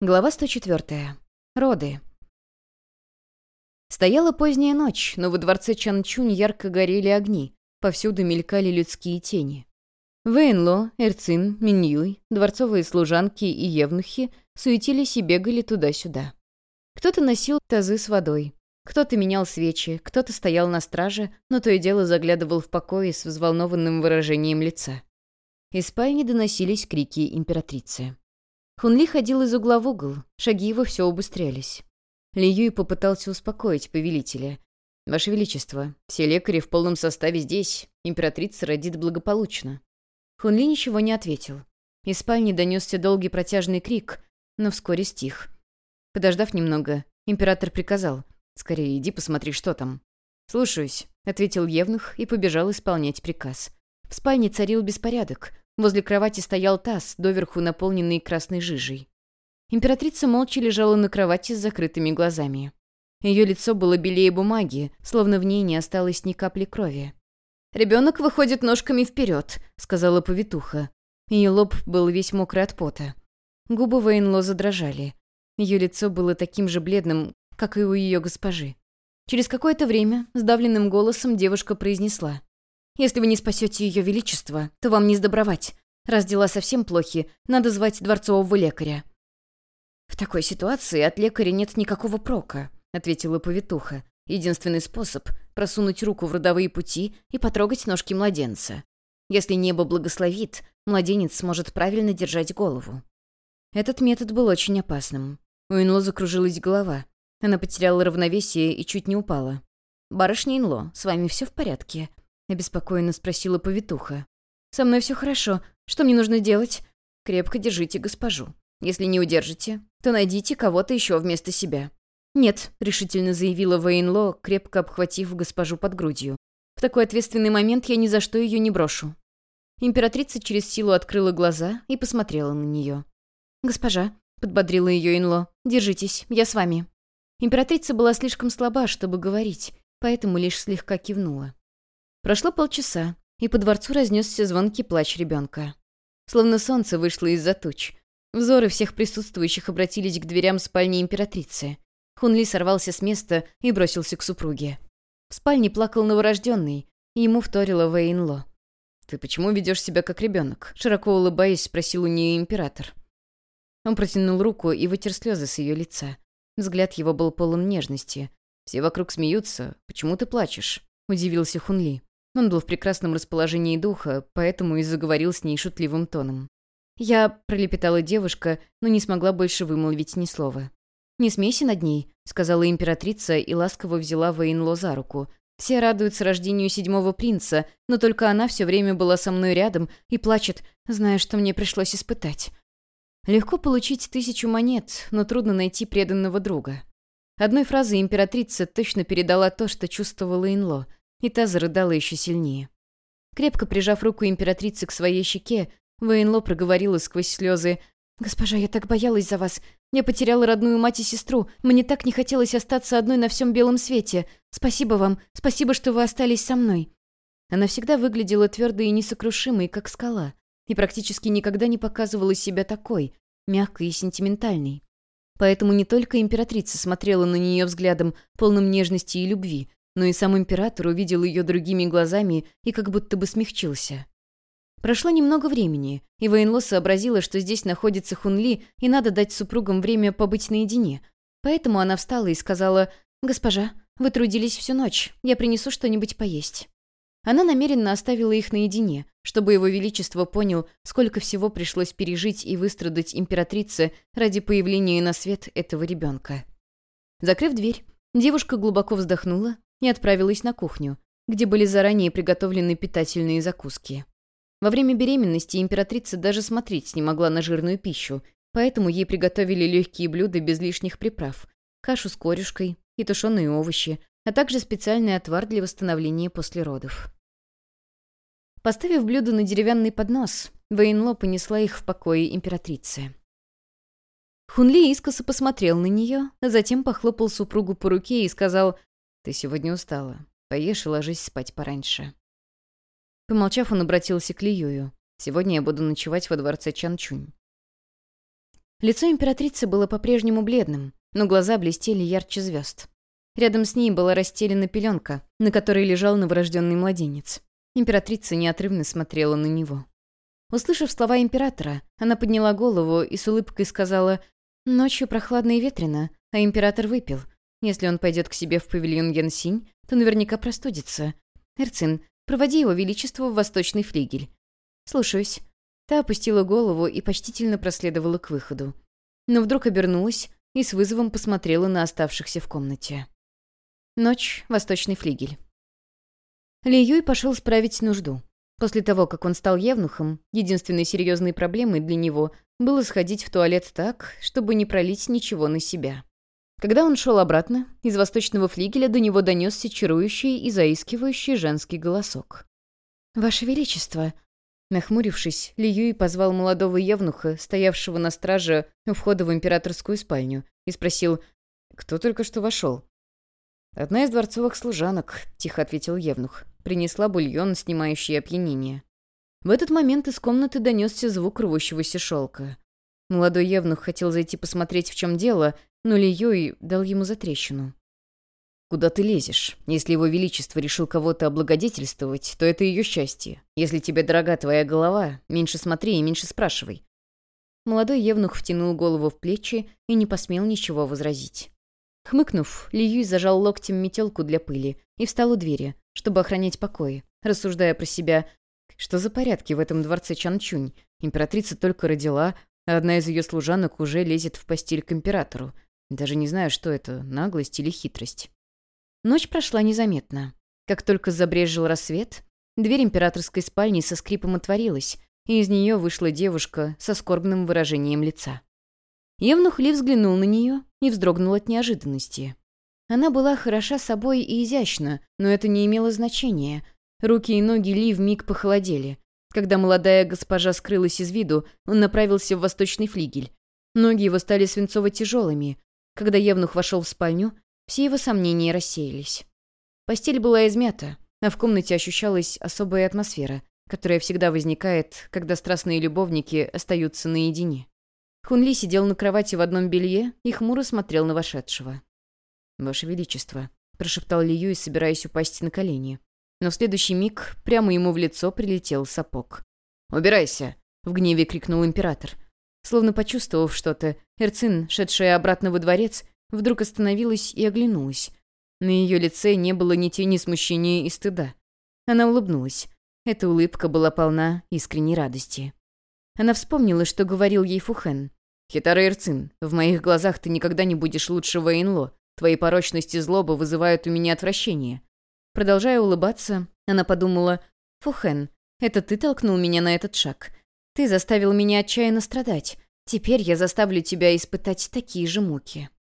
Глава 104. Роды. Стояла поздняя ночь, но во дворце Чанчунь ярко горели огни, повсюду мелькали людские тени. Вэйнло, Эрцин, Миньюй, дворцовые служанки и евнухи суетились и бегали туда-сюда. Кто-то носил тазы с водой, кто-то менял свечи, кто-то стоял на страже, но то и дело заглядывал в покои с взволнованным выражением лица. Из спальни доносились крики императрицы. Хунли ходил из угла в угол, шаги его все убыстрялись. Ли Юй попытался успокоить повелителя. «Ваше Величество, все лекари в полном составе здесь. Императрица родит благополучно». Хунли ничего не ответил. Из спальни донесся долгий протяжный крик, но вскоре стих. Подождав немного, император приказал: «Скорее иди посмотри, что там». «Слушаюсь», — ответил евнух и побежал исполнять приказ. В спальне царил беспорядок. Возле кровати стоял таз, доверху наполненный красной жижей. Императрица молча лежала на кровати с закрытыми глазами. Ее лицо было белее бумаги, словно в ней не осталось ни капли крови. «Ребенок выходит ножками вперед», — сказала повитуха. Ее лоб был весь мокрый от пота. Губы Вэйнло задрожали. Ее лицо было таким же бледным, как и у ее госпожи. Через какое-то время сдавленным голосом девушка произнесла: «Если вы не спасете ее величество, то вам не сдобровать. Раз дела совсем плохи, надо звать дворцового лекаря». «В такой ситуации от лекаря нет никакого прока», — ответила повитуха. «Единственный способ — просунуть руку в родовые пути и потрогать ножки младенца. Если небо благословит, младенец сможет правильно держать голову». Этот метод был очень опасным. У Инло закружилась голова. Она потеряла равновесие и чуть не упала. «Барышня Инло, с вами все в порядке?» — обеспокоенно спросила повитуха. «Со мной все хорошо. Что мне нужно делать?» «Крепко держите госпожу. Если не удержите, то найдите кого-то еще вместо себя». «Нет», — решительно заявила Вэйнло, крепко обхватив госпожу под грудью. «В такой ответственный момент я ни за что ее не брошу». Императрица через силу открыла глаза и посмотрела на нее. «Госпожа», — подбодрила ее Инло, — «держитесь, я с вами». Императрица была слишком слаба, чтобы говорить, поэтому лишь слегка кивнула. Прошло полчаса, и по дворцу разнесся звонкий плач ребенка. Словно солнце вышло из-за туч. Взоры всех присутствующих обратились к дверям спальни императрицы. Хунли сорвался с места и бросился к супруге. В спальне плакал новорожденный, и ему вторила Вэйнло. «Ты почему ведешь себя как ребенок?» — широко улыбаясь, спросил у нее император. Он протянул руку и вытер слезы с ее лица. Взгляд его был полон нежности. «Все вокруг смеются. Почему ты плачешь?» — удивился Хунли. Он был в прекрасном расположении духа, поэтому и заговорил с ней шутливым тоном. «Я», — пролепетала девушка, но не смогла больше вымолвить ни слова. «Не смейся над ней», — сказала императрица и ласково взяла Вэйнло за руку. «Все радуются рождению 7-го принца, но только она все время была со мной рядом и плачет, зная, что мне пришлось испытать». Легко получить 1000 монет, но трудно найти преданного друга. Одной фразой императрица точно передала то, что чувствовала Инло, и та зарыдала еще сильнее. Крепко прижав руку императрицы к своей щеке, Вэйнло проговорила сквозь слезы: «Госпожа, я так боялась за вас. Я потеряла родную мать и сестру. Мне так не хотелось остаться одной на всем белом свете. Спасибо вам. Спасибо, что вы остались со мной». Она всегда выглядела твердой и несокрушимой, как скала, и практически никогда не показывала себя такой, мягкой и сентиментальной. Поэтому не только императрица смотрела на нее взглядом, полным нежности и любви, но и сам император увидел ее другими глазами и как будто бы смягчился. Прошло немного времени, и Вэйнло сообразила, что здесь находится Хунли, и надо дать супругам время побыть наедине. Поэтому она встала и сказала: «Госпожа, вы трудились всю ночь, я принесу что-нибудь поесть». Она намеренно оставила их наедине, чтобы его величество понял, сколько всего пришлось пережить и выстрадать императрице ради появления на свет этого ребенка. Закрыв дверь, девушка глубоко вздохнула и отправилась на кухню, где были заранее приготовлены питательные закуски. Во время беременности императрица даже смотреть не могла на жирную пищу, поэтому ей приготовили легкие блюда без лишних приправ, кашу с корюшкой и тушеные овощи, а также специальный отвар для восстановления после родов. Поставив блюдо на деревянный поднос, Вэйнло понесла их в покое императрицы. Хунли искоса посмотрел на нее, а затем похлопал супругу по руке и сказал: «Ты сегодня устала. Поешь и ложись спать пораньше». Помолчав, он обратился к Ли Юю. «Сегодня я буду ночевать во дворце Чанчунь». Лицо императрицы было по-прежнему бледным, но глаза блестели ярче звезд. Рядом с ней была расстелена пеленка, на которой лежал новорожденный младенец. Императрица неотрывно смотрела на него. Услышав слова императора, она подняла голову и с улыбкой сказала: «Ночью прохладно и ветрено, а император выпил. Если он пойдет к себе в павильон Янсинь, то наверняка простудится. Эрцин, проводи его величество в восточный флигель». «Слушаюсь». Та опустила голову и почтительно проследовала к выходу. Но вдруг обернулась и с вызовом посмотрела на оставшихся в комнате. Ночь, восточный флигель. Ли Юй пошел справить нужду. После того, как он стал евнухом, единственной серьезной проблемой для него было сходить в туалет так, чтобы не пролить ничего на себя. Когда он шел обратно, из восточного флигеля до него донесся чарующий и заискивающий женский голосок. «Ваше Величество!» Нахмурившись, Ли Юй позвал молодого евнуха, стоявшего на страже у входа в императорскую спальню, и спросил: «Кто только что вошел?» «Одна из дворцовых служанок», — тихо ответил евнух. Принесла бульон, снимающий опьянение. В этот момент из комнаты донесся звук рвущегося шелка. Молодой евнух хотел зайти посмотреть, в чем дело, но Ли Юй дал ему затрещину. «Куда ты лезешь? Если его величество решил кого-то облагодетельствовать, то это ее счастье. Если тебе дорога твоя голова, меньше смотри и меньше спрашивай». Молодой евнух втянул голову в плечи и не посмел ничего возразить. Хмыкнув, Ли Юй зажал локтем метелку для пыли и встал у двери, чтобы охранять покои, рассуждая про себя: что за порядки в этом дворце Чанчунь? Императрица только родила, а одна из ее служанок уже лезет в постель к императору. Даже не знаю, что это, наглость или хитрость. Ночь прошла незаметно. Как только забрезжил рассвет, дверь императорской спальни со скрипом отворилась, и из нее вышла девушка со скорбным выражением лица. Евнух Ли взглянул на нее и вздрогнул от неожиданности. Она была хороша собой и изящна, но это не имело значения. Руки и ноги Ли вмиг похолодели. Когда молодая госпожа скрылась из виду, он направился в восточный флигель. Ноги его стали свинцово-тяжелыми. Когда евнух вошел в спальню, все его сомнения рассеялись. Постель была измята, а в комнате ощущалась особая атмосфера, которая всегда возникает, когда страстные любовники остаются наедине. Хунли сидел на кровати в одном белье и хмуро смотрел на вошедшего. «Ваше Величество», — прошептал Ли Юй, собираясь упасть на колени. Но в следующий миг прямо ему в лицо прилетел сапог. «Убирайся!» — в гневе крикнул император. Словно почувствовав что-то, Эрцин, шедшая обратно во дворец, вдруг остановилась и оглянулась. На ее лице не было ни тени смущения и стыда. Она улыбнулась. Эта улыбка была полна искренней радости. Она вспомнила, что говорил ей Фухэн. «Хитара Эрцин, в моих глазах ты никогда не будешь лучше Вэйнло. Твои порочность и злоба вызывают у меня отвращение». Продолжая улыбаться, она подумала: «Фухэн, это ты толкнул меня на этот шаг. Ты заставил меня отчаянно страдать. Теперь я заставлю тебя испытать такие же муки».